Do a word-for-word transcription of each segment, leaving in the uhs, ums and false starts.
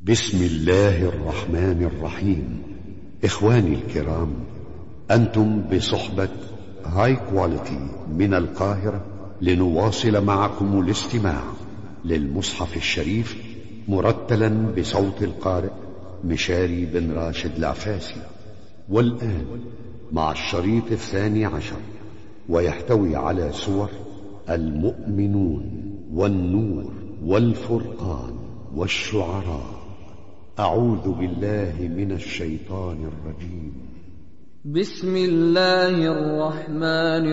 بسم الله الرحمن الرحيم. إخواني الكرام، أنتم بصحبة هاي كواليتي من القاهرة لنواصل معكم الاستماع للمصحف الشريف مرتلا بصوت القارئ مشاري بن راشد العفاسي. والآن مع الشريط الثاني عشر، ويحتوي على سور المؤمنون والنور والفرقان والشعراء. أعوذ بالله من الشيطان الرجيم. بسم الله الرحمن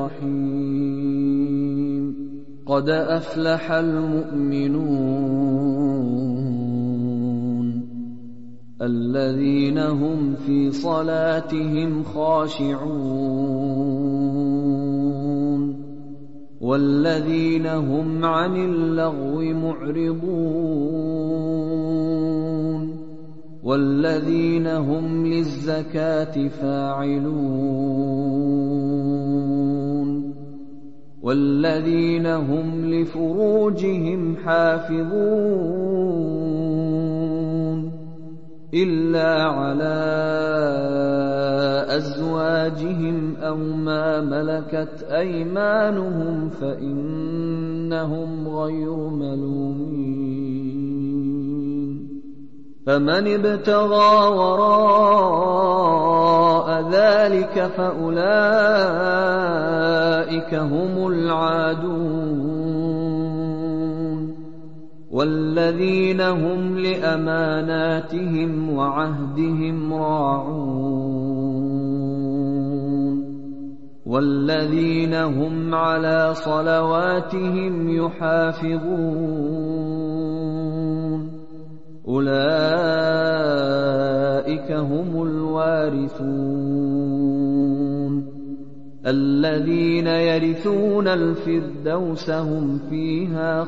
الرحيم. قد أفلح المؤمنون الذين هم في صلاتهم خاشعون والذين هم عن اللغو معرضون والذين هم للزكاة فاعلون والذين هم لفروجهم حافظون إلا على أزواجهم أو ما ملكت أيمانهم فإنهم غير ملومين. فمن ابتغى وراء ذلك فأولئك هم العادون والذين هم لأماناتهم وعهدهم راعون والذين هم على صلواتهم يحافظون أولئك هم الوارثون الذين يرثون الفردوس هم فيها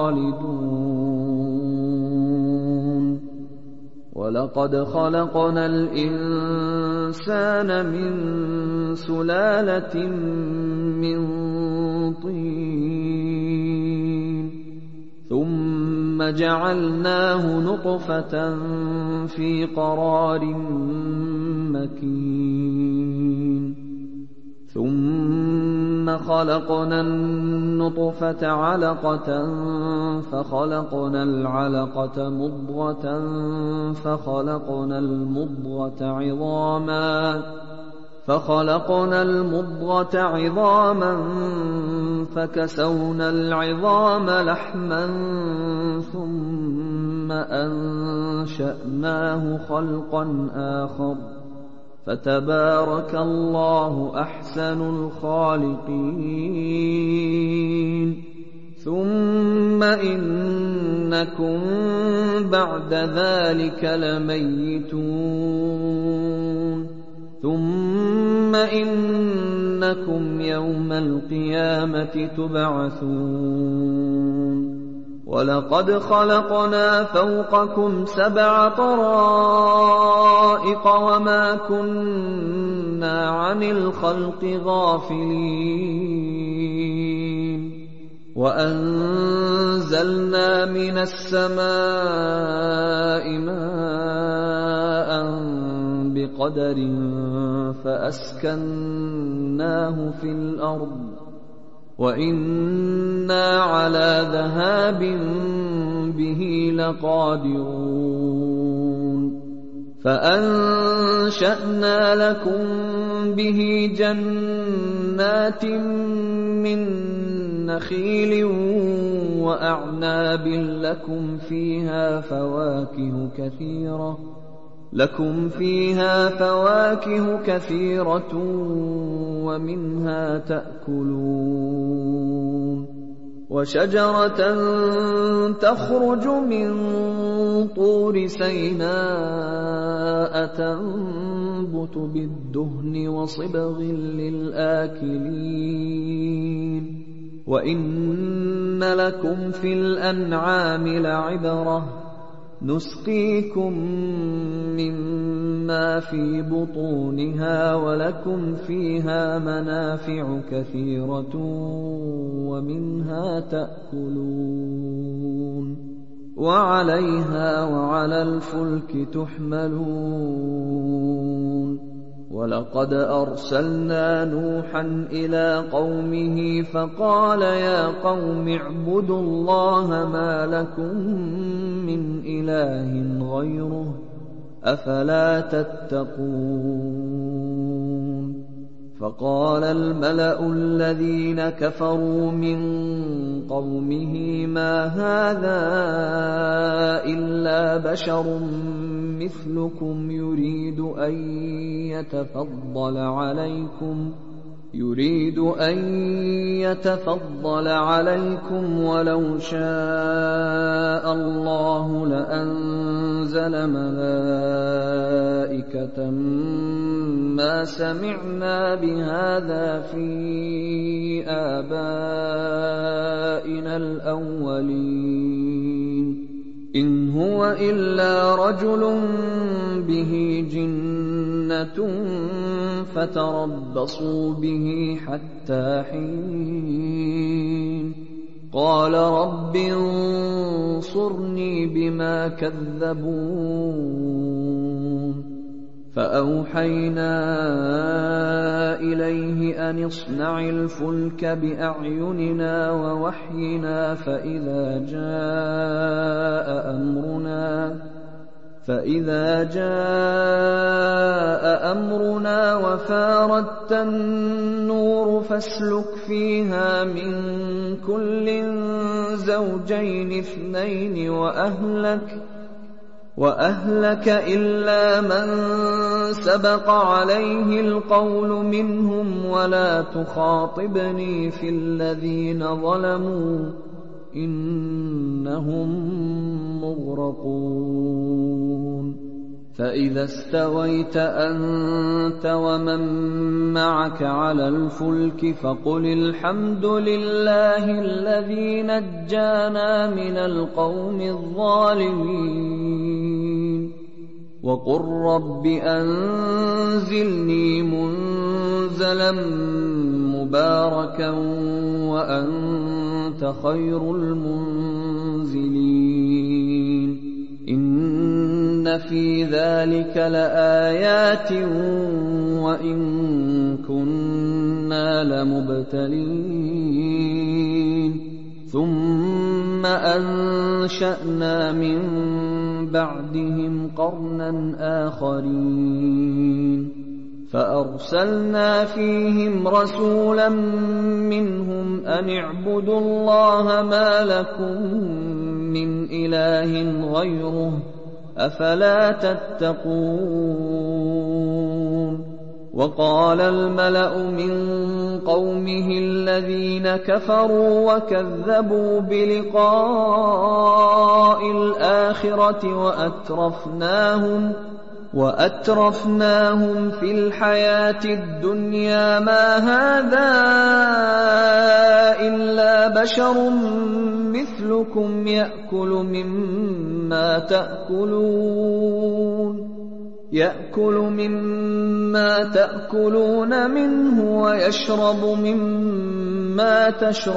خالدون. ولقد خلقنا الإنسان من سلالة من طين ثم جعلناه نطفة في قرار مكين ثم خلقنا النطفة علقة فخلقنا العلقة مضغة فخلقنا المضغة عظاما فخلقنا المضغة عظاما فكسونا العظام لحما ثم أنشأناه خلقا آخر فتبارك الله أحسن الخالقين. ثم إنكم بعد ذلك لميتون ثم إنكم يوم القيامة تبعثون. ولقد خلقنا فوقكم سبع طرائق وما كنا عن الخلق غافلين وأنزلنا من السماء ماء بقدر فأسكناه في الأرض وإنا على ذهاب به لقادرون. فأنشأنا لكم به جنات من نخيل وأعناب لكم فيها فواكه كثيرة لكم فيها فواكه كثيرة ومنها تأكلون. وشجرة تخرج من طور سيناء تنبت بالدهن وصبغ للآكلين. وإن لكم في الأنعام لعبرة نسقيكم مما في بطونها ولكم فيها منافع كثيرة ومنها تأكلون. وعليها وعلى الفلك تحملون ولقد أرسلنا نوحا إلى قومه فقال يا قوم اعبدوا الله ما لكم من إله غيره أفلا تتقون فقال الملأ الذين كفروا من قومه ما هذا إلا بشر مثلكم يريد أن يتفضل عليكم يريد أن يتفضل عليكم ولو شاء الله لأنزل ملائكة ما سمعنا بهذا في آبائنا الأولين إن هو إلا رجل به جنة فتربصوا به حتى حين قال رب انصرني بما كذبون فأوحينا إليه أن اصنع الفلك بأعيننا ووحينا فإذا جاء أمرنا فإذا جاء أمرنا وفاردت النور فاسلك فيها من كل زوجين اثنين وأهلك وأهلك إلا من سبق عليه القول منهم ولا تخاطبني في الذين ظلموا إنهم مغرقون فإذا استويت أنت ومن معك على الفلك فقل الحمد لله الذي نجانا من القوم الظالمين وقل رب أنزلني منزلا مباركا وأنت خير المنزلين إن في ذلك لآيات وإن كنا لمبتلين ثم أنشأنا من بعدهم قرنا آخرين فأرسلنا فيهم رسولا منهم أن اعبدوا الله ما لكم من إله غيره أفلا تتقون وقال الملأ من قومه الذين كفروا وكذبوا بلقاء الآخرة وأترفناهم وأترفناهم في الحياة الدنيا ما هذا إلا بشر مثلكم يأكل مما تأكلون يأكل مما تأكلون منه ويشرب مما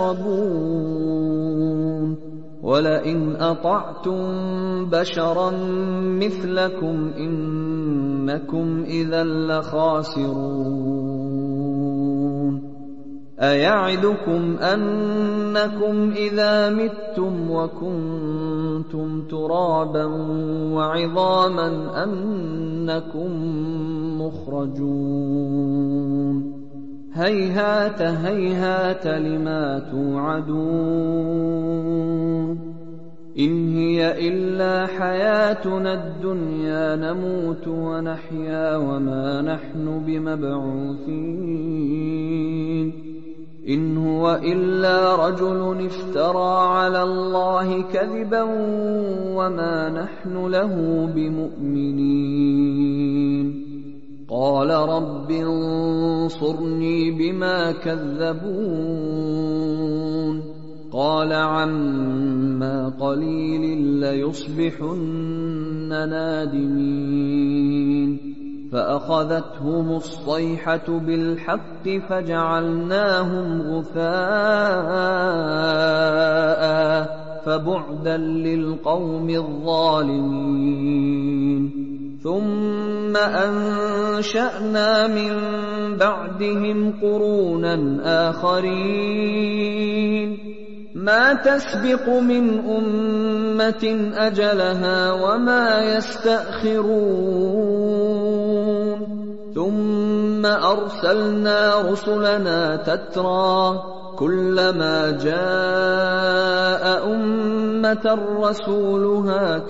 تشربون ولئن أطعتم بشرا مثلكم إنكم إذا لخاسرون أيعدكم أنكم إذا متم وكنتم ترابا وعظاما أنكم مخرجون هيهات هيهات لما توعدون إن هي إلا حياتنا الدنيا نموت ونحيا وما نحن بمبعوثين إن هو إلا رجل افترى على الله كذبا وما نحن له بمؤمنين قال رب انصرني بما كذبون قال عما قليل ليصبحن نادمين فأخذتهم الصيحة بالحق فجعلناهم غثاء فبعدا للقوم الظالمين. ثم أنشأنا من بعدهم قرونا آخرين ما تسبق من أمة أجلها وما يستأخرون. ثم أرسلنا رسلنا تترى كلما جاء أمة رسولها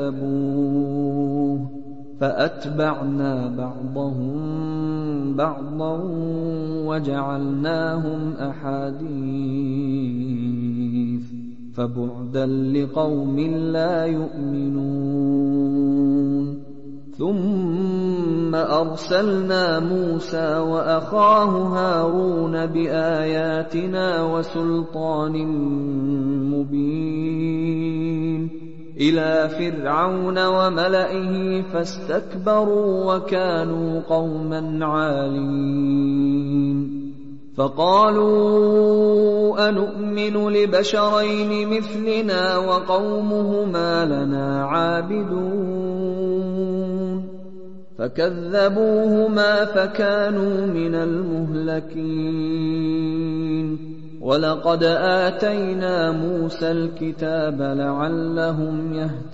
كذبوه فأتبعنا بعضهم بعضا وجعلناهم أحاديث فبعدا لقوم لا يؤمنون. ثم أرسلنا موسى وأخاه هارون بآياتنا وسلطان مبين إلى فرعون وملئه فاستكبروا وكانوا قوما عالين. فقالوا أنؤمن لبشرين مثلنا وقومهما لنا عابدون فكذبوهما فكانوا من المهلكين. ولقد آتينا موسى الكتاب لعلهم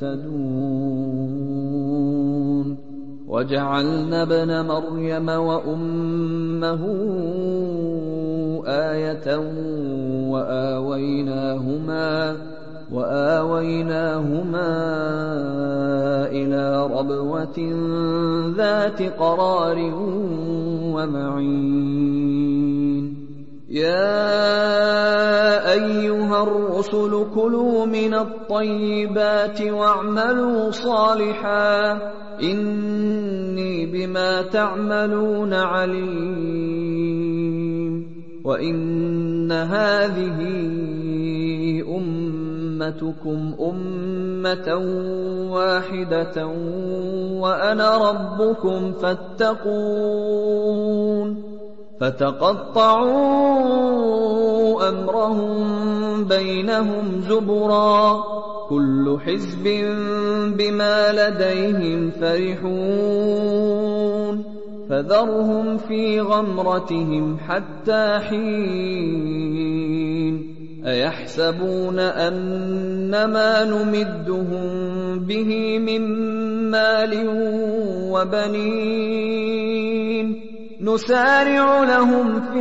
يهتدون وجعلنا ابن مريم وأمه آية وآويناهما وآويناهما إلى ربوة ذات قرار ومعين. يا أيها الرسل كلوا من الطيبات واعملوا صالحا إني بما تعملون عليم. وإن هذه أمتكم أمة واحدة وأنا ربكم فاتقون. فتقطعوا أمرهم بينهم زبرا كل حزب بما لديهم فرحون. فذرهم في غمرتهم حتى حين. أيحسبون أنما نمدهم به من مال وبنين نسارع لهم في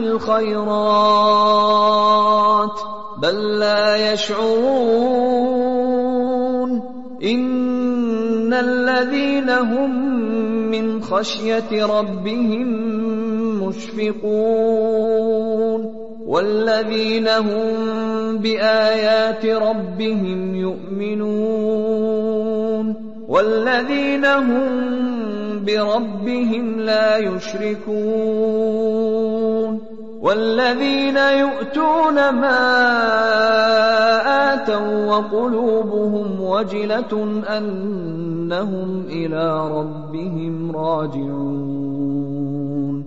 الخيرات بل لا يشعرون. إن الذين هم من خشية ربهم مشفقون والذين هم بآيات ربهم يؤمنون والذين هم بربهم لا يشركون والذين يؤتون ما آتوا وقلوبهم وجلة أنهم إلى ربهم راجعون.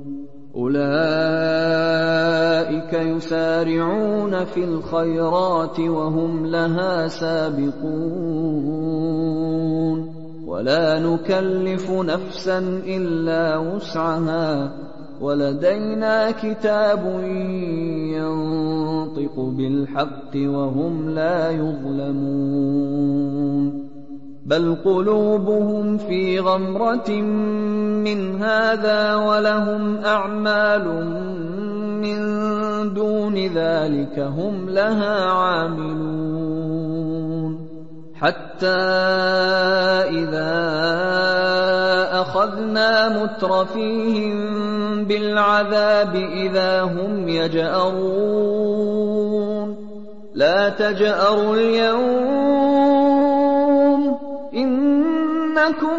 أولئك يسارعون في الخيرات وهم لها سابقون ولا نكلف نفسا إلا وسعها ولدينا كتاب ينطق بالحق وهم لا يظلمون. بل قلوبهم في غمرة من هذا ولهم أعمال من دون ذلك هم لها عاملون. حتى إذا أخذنا مترفيهم بالعذاب إذا هم يجأرون. لا تجأروا اليوم إنكم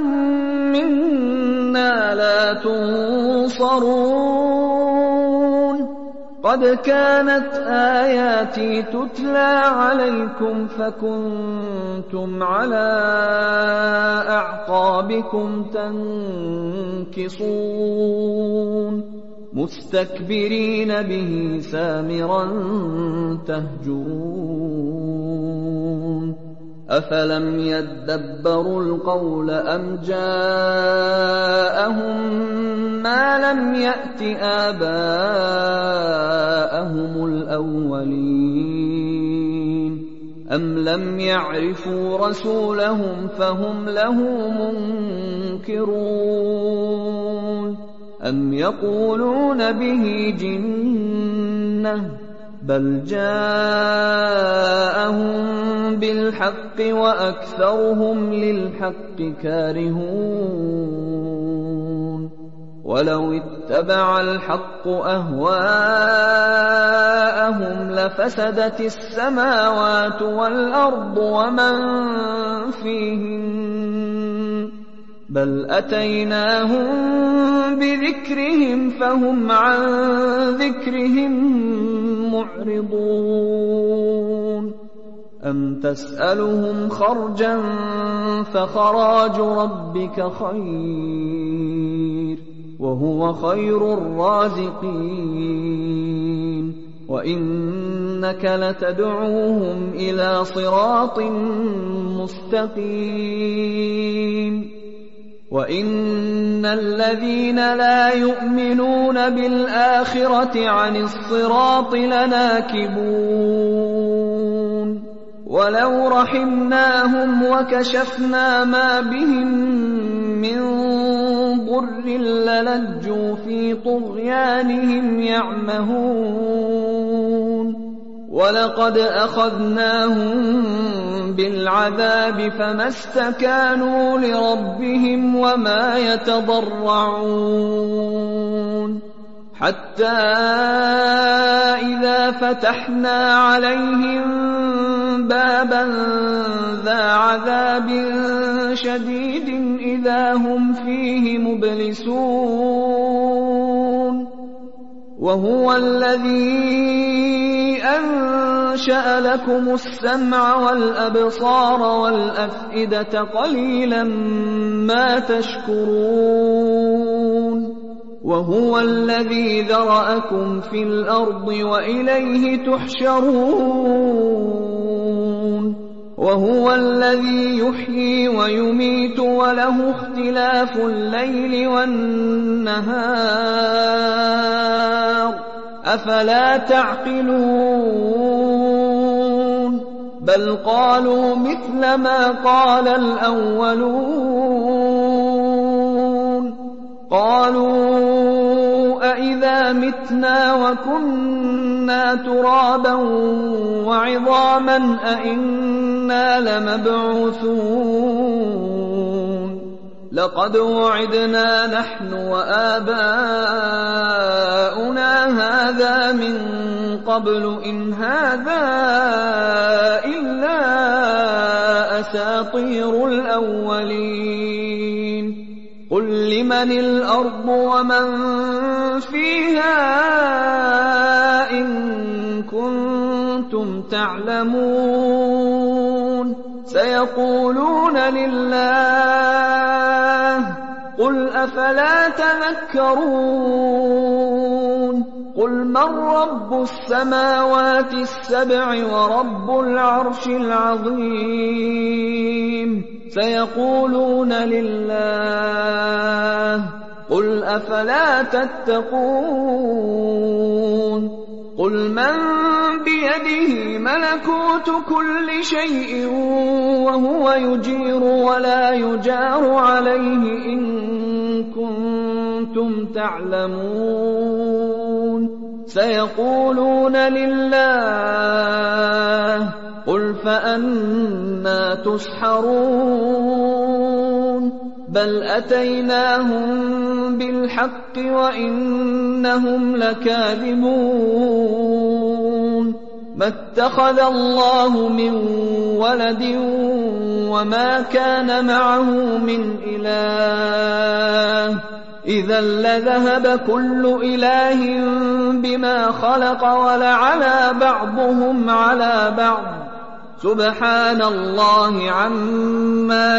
منا لا تنصرون. قد كانت آياتي تتلى عليكم فكنتم على أعقابكم تنكصون مستكبرين به سامرا تهجرون. أفلم يدبروا القول أم جاءهم ما لم يأت آباءهم الأولين أم لم يعرفوا رسولهم فهم له منكرون أم يقولون به جنة بل جاءهم بالحق وأكثرهم للحق كارهون ولو اتبع الحق أهواءهم لفسدت السماوات والأرض ومن فيهن بل أتيناهم بذكرهم فهم عن ذكرهم معرضون أم تسألهم خرجا فخراج ربك خير وهو خير الرازقين وإنك لتدعوهم إلى صراط مستقيم وإن الذين لا يؤمنون بالآخرة عن الصراط لناكبون ولو رحمناهم وكشفنا ما بهم من ضر للجوا في طغيانهم يعمهون ولقد أخذناهم بالعذاب فما استكانوا لربهم وما يتضرعون حتى إذا فتحنا عليهم بابا ذا عذاب شديد إذا هم فيه مبلسون وهو الذي أنشأ لكم السمع والأبصار والأفئدة قليلا ما تشكرون وهو الذي ذرأكم في الأرض وإليه تحشرون وهو الذي يحيي ويميت وله اختلاف الليل والنهار أفلا تعقلون بل قالوا مثل ما قال الأولون قالوا أإذا متنا وكنا ترابا وعظاما أإنا لمبعوثون لقد وعدنا نحن وآباؤنا هذا من قبل إن هذا إلا أساطير الأولين قل لمن الأرض ومن فيها إن كنتم تعلمون سيقولون لله قل أفلا تذكرون قل من رب السماوات السبع ورب العرش العظيم سيقولون لله قل أفلا تتقون قل من بيده ملكوت كل شيء وهو يجير ولا يجار عليه إن كنتم تعلمون سيقولون لله قل فأنى تسحرون بل أتيناهم بالحق وإنهم لكاذبون ما اتخذ الله من ولد وما كان معه من إله إذا لذهب كل إله بما خلق ولعلى بعضهم على بعض سبحان الله عما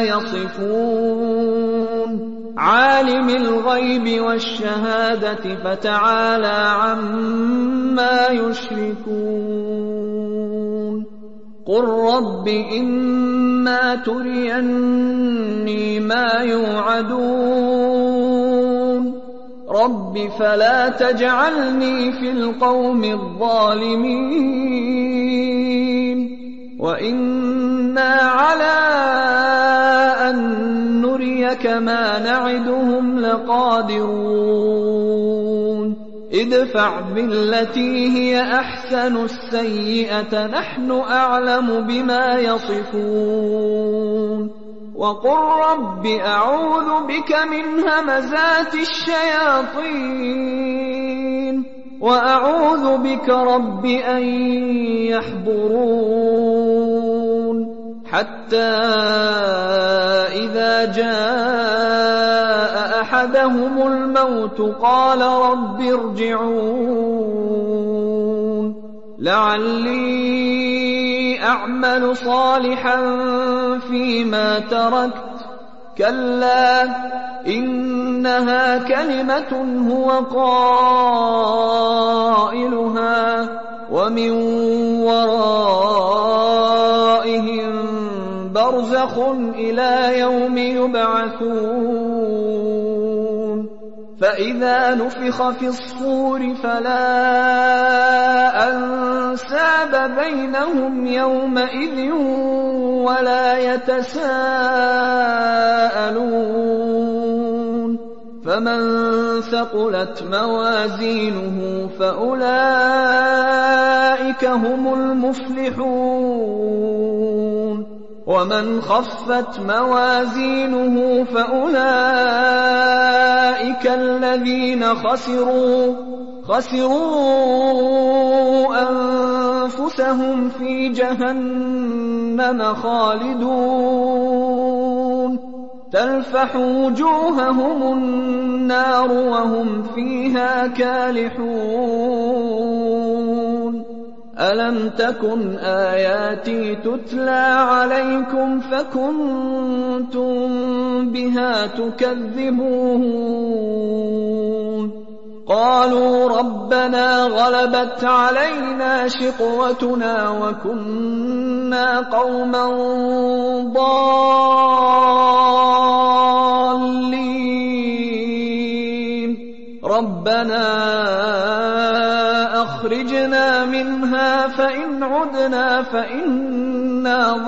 يصفون عالم الغيب والشهادة فتعالى عما يشركون قل رب إما تريني ما يوعدون رب فلا تجعلني في القوم الظالمين وإنا على أن نريك ما نعدهم لقادرون ادفع بالتي هي أحسن السيئة نحن أعلم بما يصفون وقل رب أعوذ بك من همزات الشياطين وأعوذ بك رب أن يحضرون حتى إذا جاء أحدهم الموت قال رب ارجعون لعلي أعمل صالحا فيما تركت كلا إنها كلمة هو قائلها ومن ورائهم برزخ إلى يوم يبعثون فإذا نفخ في الصور فلا أنساب بينهم يومئذ ولا يتساءلون فمن ثقلت موازينه فأولئك هم المفلحون ومن خفت موازينه فأولئك الذين خسروا خسروا أنفسهم في جهنم خالدون تلفح وجوههم النار وهم فيها كالحون ألم تكن آياتي تتلى عليكم فكنتم بها تكذبون قالوا ربنا غلبت علينا شقوتنا وكنا قوما ضالين ربنا أخرجنا منها فإن عدنا فإنا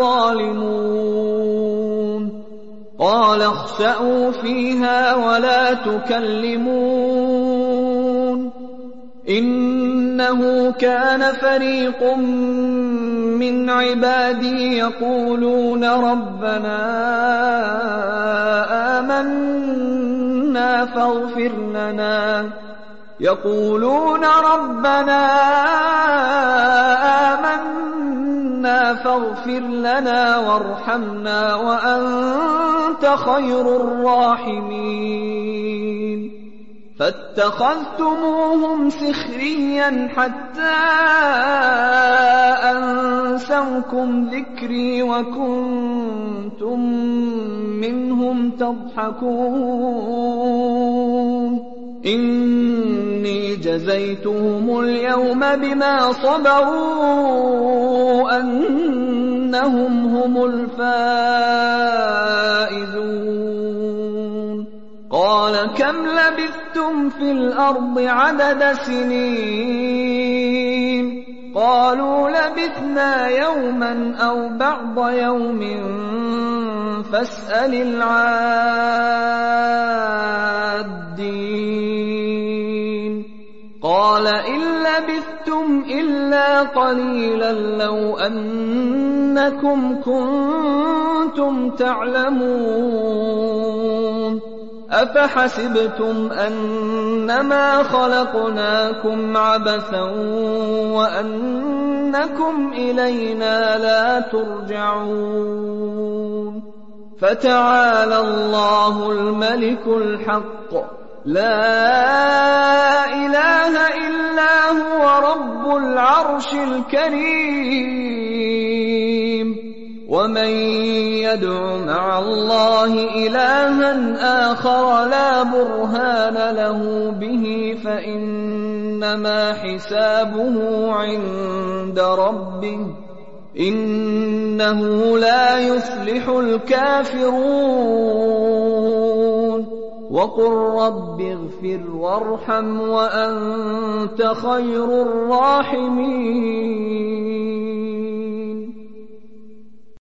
ظالمون قال اخسأوا فيها ولا تكلمون إنه كان فريق من عبادي يقولون ربنا آمنا فاغفر لنا يقولون ربنا آمنا فاغفر لنا وارحمنا وأنت خير الراحمين فاتخذتموهم سخريا حتى أنسوكم ذكري وكنتم منهم تضحكون إني جزيتهم اليوم بما صبروا أنهم هم الفائزون قال كم لبثتم في الأرض عدد سنين قالوا لبثنا يوما أو بعض يوم فاسأل العادين قال إن لبثتم إلا قليلا لو أنكم كنتم تعلمون أفحسبتم أنما خلقناكم عبثا وأنكم إلينا لا ترجعون فتعالى الله الملك الحق لا إله إلا هو رب العرش الكريم ومن يدع مع الله إلها آخر لا برهان له به فإنما حسابه عند ربه إنه لا يفلح الكافرون وقل رب اغفر وارحم وأنت خير الراحمين